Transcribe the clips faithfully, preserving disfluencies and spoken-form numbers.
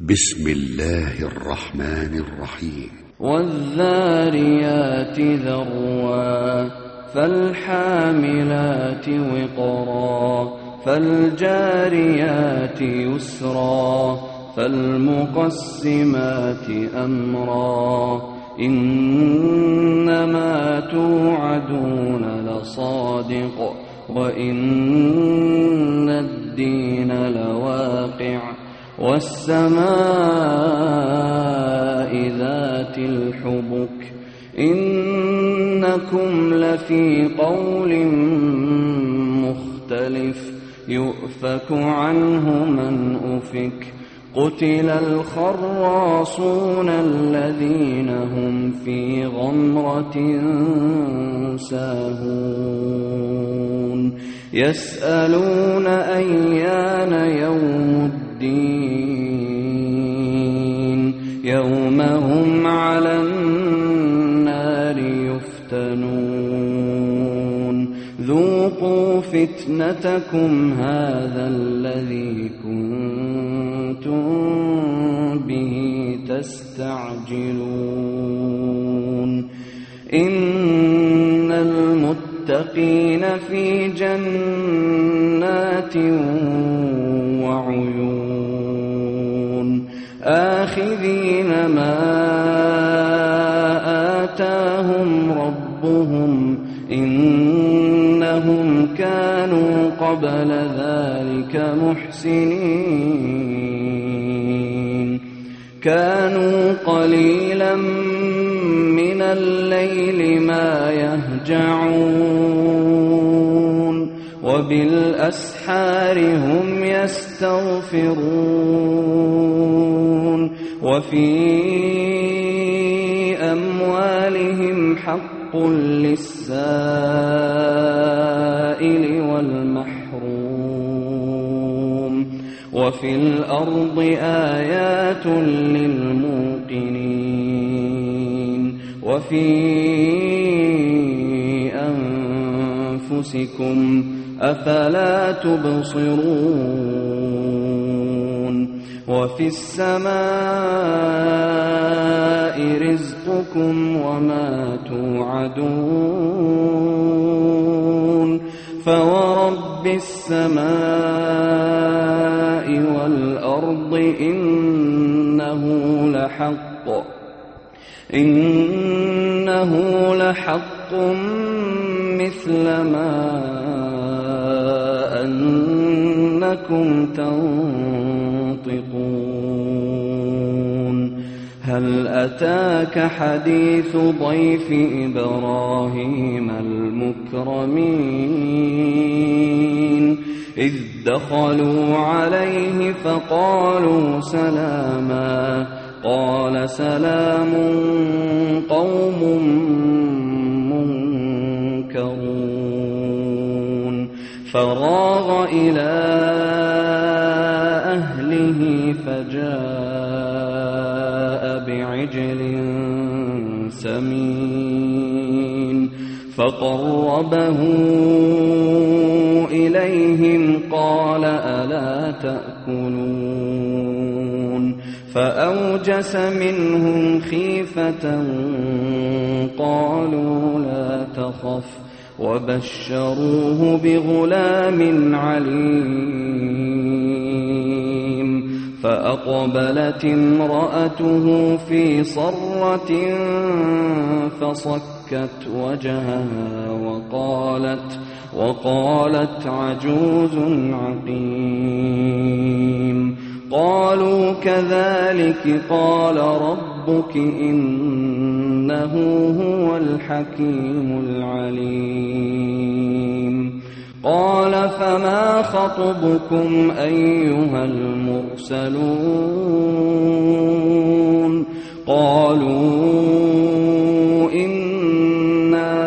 بسم الله الرحمن الرحيم. والذاريات ذروا فالحاملات وقرا فالجاريات يسرا فالمقسمات أمرا إنما توعدون لصادق وإن الدين لواقع والسماء ذات الحبك إنكم لفي قول مختلف يؤفك عنه من أفك قتل الخراصون الذين هم في غمرة ساهون يسألون أيان يوم الدين يوم هم على النار يفتنون ذوقوا فتنتكم هذا الذي كنتم به تستعجلون إن المتقين في جنات وعيون آخذين ما آتاهم ربهم إنهم كانوا قبل ذلك محسنين كانوا قليلا من الليل ما يهجعون وبالأسحار هم يستغفرون وفي أموالهم حق للسائل والمحروم وفي الأرض آيات للموقنين وفي أنفسكم أفلا تبصرون وفي السماء رزقكم وما توعدون فورب السماء والأرض إنه لحق إنه لحق مثل ما أنكم تنطقون هل أتاك حديث ضيف إبراهيم المكرمين إذ دخلوا عليه فقالوا سلاما قال سلام قوم منكرون فراغ إلى أهله فجاء بعجل سمين فقربه إليهم قال ألا تأكلون فأوجس منهم خيفة قالوا لا تخف وبشروه بغلام عليم فأقبلت امرأته في صرة فصكت وجهها وقالت وقالت عجوز عقيم قالوا كذلك قال ربك إنه هو الحكيم العليم قال فما خطبكم أيها المرسلون قالوا إنا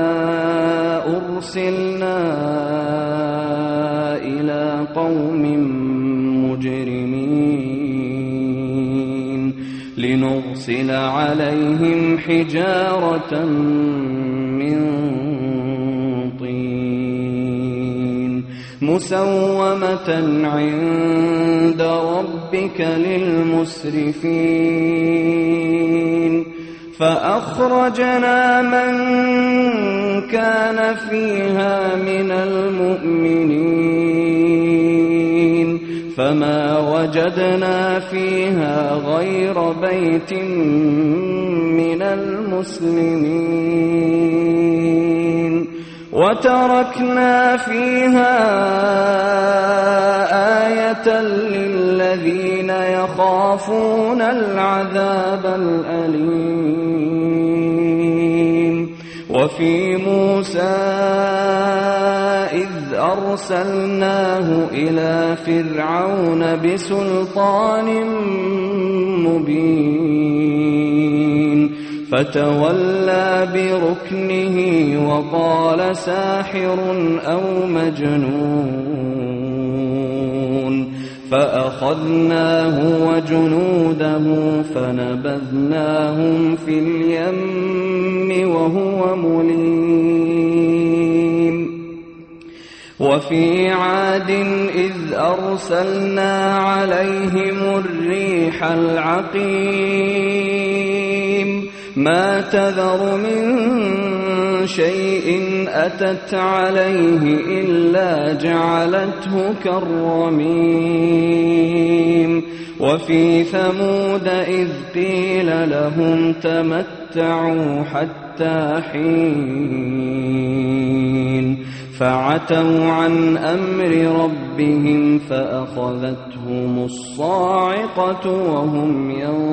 أرسلنا إلى قوم مجرمين لنرسل عليهم حجارة من طين مسومة عند ربهم ربك للمسرفين فأخرجنا من كان فيها من المؤمنين فما وجدنا فيها غير بيت من المسلمين وتركنا فيها آية للذين يخافون العذاب الأليم وفي موسى إذ أرسلناه إلى فرعون بسلطان مبين فتولى بركنه وقال ساحر أو مجنون فأخذناه وجنوده فنبذناهم في اليم وهو مليم وفي عاد إذ أرسلنا عليهم الريح العقيم ما تذر من شيء أتت عليه إلا جعلته كالرميم وفي ثمود إذ قيل لهم تمتعوا حتى حين فعتوا عن أمر ربهم فأخذتهم الصاعقة وهم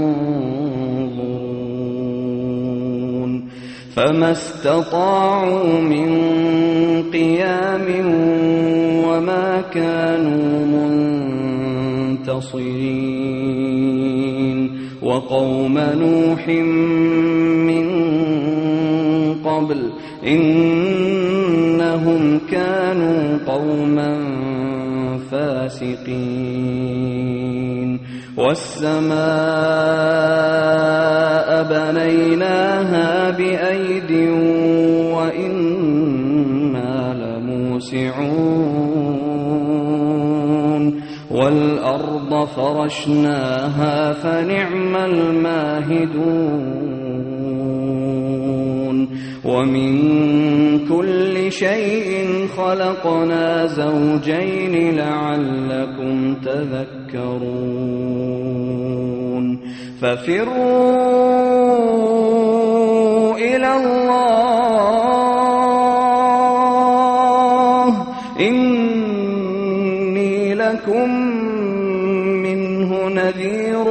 ينظرون فما استطاعوا من قيام وما كانوا منتصرين وقوم نوح من قبل إنهم كانوا قوما فاسقين والسماء بنيناها بأيد وإنا لموسعون والأرض فرشناها فنعم الماهدون ومن كل شيء خلقنا زوجين لعلكم تذكرون ففروا إلى الله إني لكم منه نذير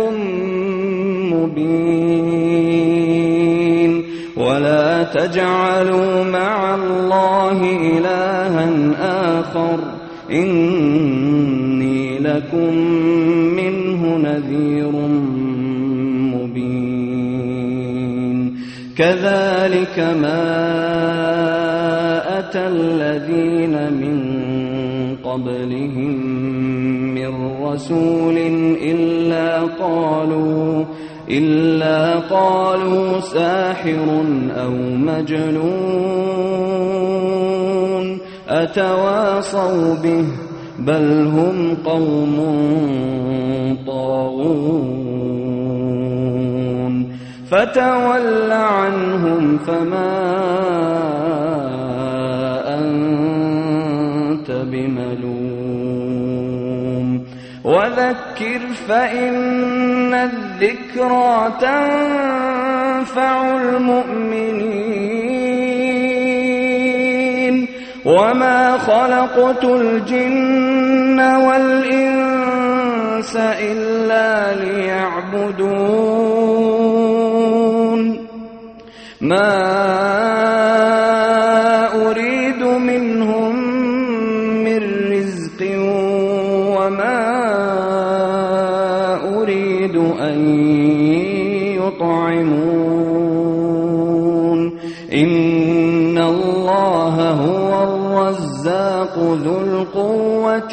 مبين ولا تجعلوا مع الله إلها آخر إني لكم منه نذير مبين كذلك ما أتى الذين من قبلهم من رسول إلا قالوا إلا قالوا ساحر أو مجنون أتواصوا به بل هم قوم طاغون فتول عنهم فما أنت بملوم وذكر فإن الذكرى تنفع المؤمنين وما خلقت الجن والإنس إلا ليعبدون ما أريد منهم من رزق وما أريد أن يطعمون إن الله هو الرزاق ذو القوة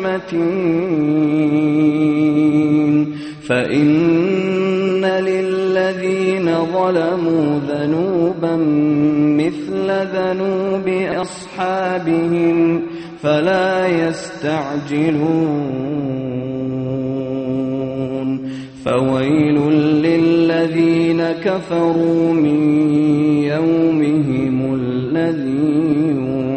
المتين فإن للذين ظلموا ذنوبا مثل ذنوب أصحابهم فلا يستعجلون فويل للذين كفروا من يومهم الذي